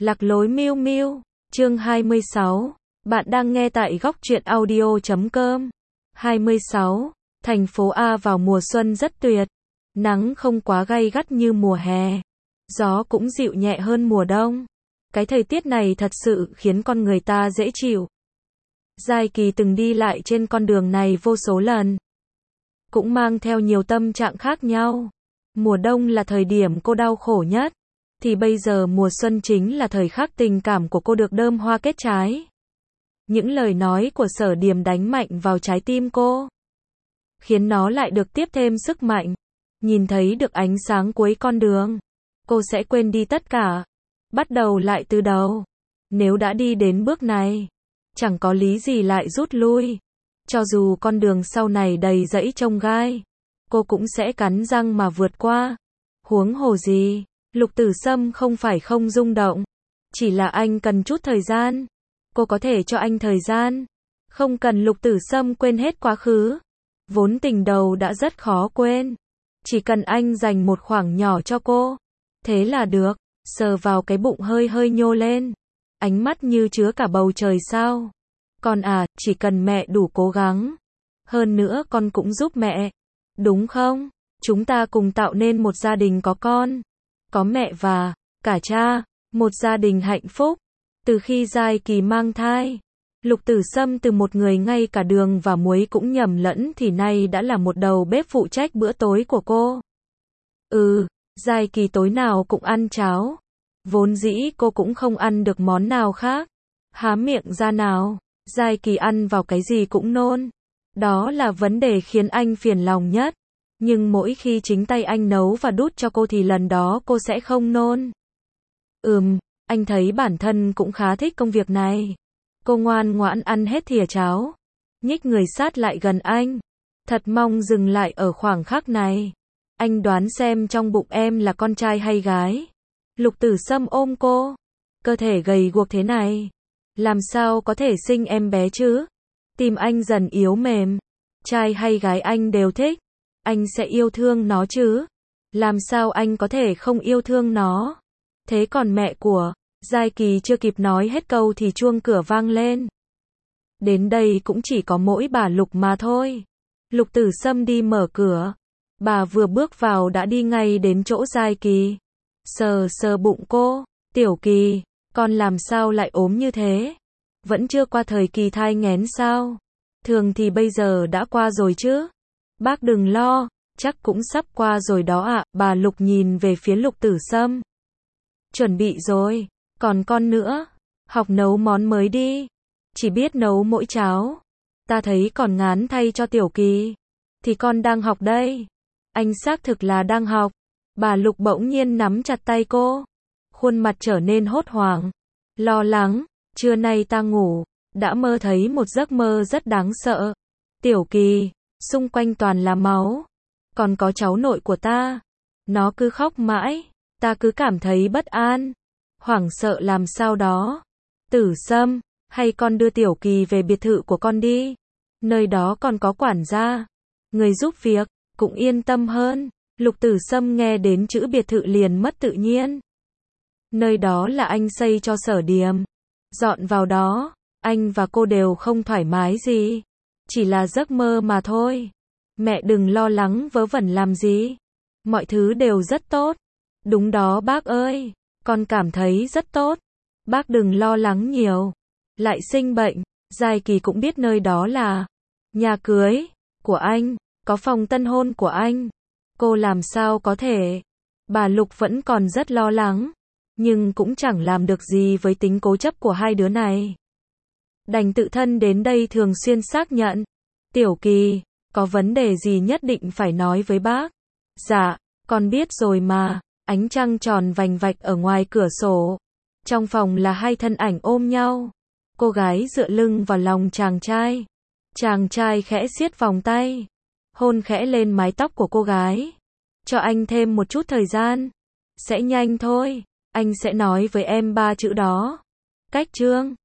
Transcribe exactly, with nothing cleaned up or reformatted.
Lạc lối Miu Miu, chương hai mươi sáu. Bạn đang nghe tại góc truyện audio chấm com. hai mươi sáu. Thành phố A vào mùa xuân rất tuyệt. Nắng không quá gay gắt như mùa hè. Gió cũng dịu nhẹ hơn mùa đông. Cái thời tiết này thật sự khiến con người ta dễ chịu. Giai Kỳ từng đi lại trên con đường này vô số lần. Cũng mang theo nhiều tâm trạng khác nhau. Mùa đông là thời điểm cô đau khổ nhất. Thì bây giờ mùa xuân chính là thời khắc tình cảm của cô được đơm hoa kết trái. Những lời nói của Sở Điềm đánh mạnh vào trái tim cô, khiến nó lại được tiếp thêm sức mạnh. Nhìn thấy được ánh sáng cuối con đường, cô sẽ quên đi tất cả, bắt đầu lại từ đầu. Nếu đã đi đến bước này, chẳng có lý gì lại rút lui. Cho dù con đường sau này đầy rẫy chông gai, cô cũng sẽ cắn răng mà vượt qua. Huống hồ gì, Lục Tử Sâm không phải không rung động, chỉ là anh cần chút thời gian. Cô có thể cho anh thời gian, không cần Lục Tử Sâm quên hết quá khứ. Vốn tình đầu đã rất khó quên, chỉ cần anh dành một khoảng nhỏ cho cô, thế là được. Sờ vào cái bụng hơi hơi nhô lên, ánh mắt như chứa cả bầu trời sao. Con à, chỉ cần mẹ đủ cố gắng, hơn nữa con cũng giúp mẹ, đúng không? Chúng ta cùng tạo nên một gia đình có con, có mẹ và cả cha, một gia đình hạnh phúc. Từ khi Giai Kỳ mang thai, Lục Tử Sâm từ một người ngay cả đường và muối cũng nhầm lẫn thì nay đã là một đầu bếp phụ trách bữa tối của cô. Ừ, Giai Kỳ tối nào cũng ăn cháo. Vốn dĩ cô cũng không ăn được món nào khác. Há miệng ra nào, Giai Kỳ ăn vào cái gì cũng nôn. Đó là vấn đề khiến anh phiền lòng nhất. Nhưng mỗi khi chính tay anh nấu và đút cho cô thì lần đó cô sẽ không nôn. Ừm, anh thấy bản thân cũng khá thích công việc này. Cô ngoan ngoãn ăn hết thìa cháo, nhích người sát lại gần anh. Thật mong dừng lại ở khoảng khắc này. Anh đoán xem trong bụng em là con trai hay gái. Lục Tử Sâm ôm cô. Cơ thể gầy guộc thế này, làm sao có thể sinh em bé chứ? Tim anh dần yếu mềm. Trai hay gái anh đều thích. Anh sẽ yêu thương nó chứ? Làm sao anh có thể không yêu thương nó? Thế còn mẹ của Giai Kỳ chưa kịp nói hết câu thì chuông cửa vang lên. Đến đây cũng chỉ có mỗi bà Lục mà thôi. Lục Tử Sâm đi mở cửa. Bà vừa bước vào đã đi ngay đến chỗ Giai Kỳ. Sờ sờ bụng cô. Tiểu Kỳ, con làm sao lại ốm như thế? Vẫn chưa qua thời kỳ thai nghén sao? Thường thì bây giờ đã qua rồi chứ? Bác đừng lo, chắc cũng sắp qua rồi đó ạ. Bà Lục nhìn về phía Lục Tử Sâm. Chuẩn bị rồi, còn con nữa, học nấu món mới đi. Chỉ biết nấu mỗi cháo. Ta thấy còn ngán thay cho Tiểu Kỳ. Thì con đang học đây. Anh xác thực là đang học. Bà Lục bỗng nhiên nắm chặt tay cô. Khuôn mặt trở nên hốt hoảng, lo lắng. Trưa nay ta ngủ, đã mơ thấy một giấc mơ rất đáng sợ. Tiểu Kỳ, xung quanh toàn là máu. Còn có cháu nội của ta. Nó cứ khóc mãi. Ta cứ cảm thấy bất an, hoảng sợ làm sao đó. Tử Sâm, hay con đưa Tiểu Kỳ về biệt thự của con đi. Nơi đó còn có quản gia, người giúp việc, cũng yên tâm hơn. Lục Tử Sâm nghe đến chữ biệt thự liền mất tự nhiên. Nơi đó là anh xây cho Sở Điềm. Dọn vào đó, anh và cô đều không thoải mái gì. Chỉ là giấc mơ mà thôi. Mẹ đừng lo lắng vớ vẩn làm gì. Mọi thứ đều rất tốt. Đúng đó bác ơi, con cảm thấy rất tốt. Bác đừng lo lắng nhiều. Lại sinh bệnh, Giai Kỳ cũng biết nơi đó là nhà cưới của anh, có phòng tân hôn của anh. Cô làm sao có thể? Bà Lục vẫn còn rất lo lắng, nhưng cũng chẳng làm được gì với tính cố chấp của hai đứa này. Đành tự thân đến đây thường xuyên xác nhận. Tiểu Kỳ, có vấn đề gì nhất định phải nói với bác. Dạ, con biết rồi mà. Ánh trăng tròn vành vạch ở ngoài cửa sổ. Trong phòng là hai thân ảnh ôm nhau. Cô gái dựa lưng vào lòng chàng trai. Chàng trai khẽ siết vòng tay, hôn khẽ lên mái tóc của cô gái. Cho anh thêm một chút thời gian. Sẽ nhanh thôi. Anh sẽ nói với em ba chữ đó. Cách trương.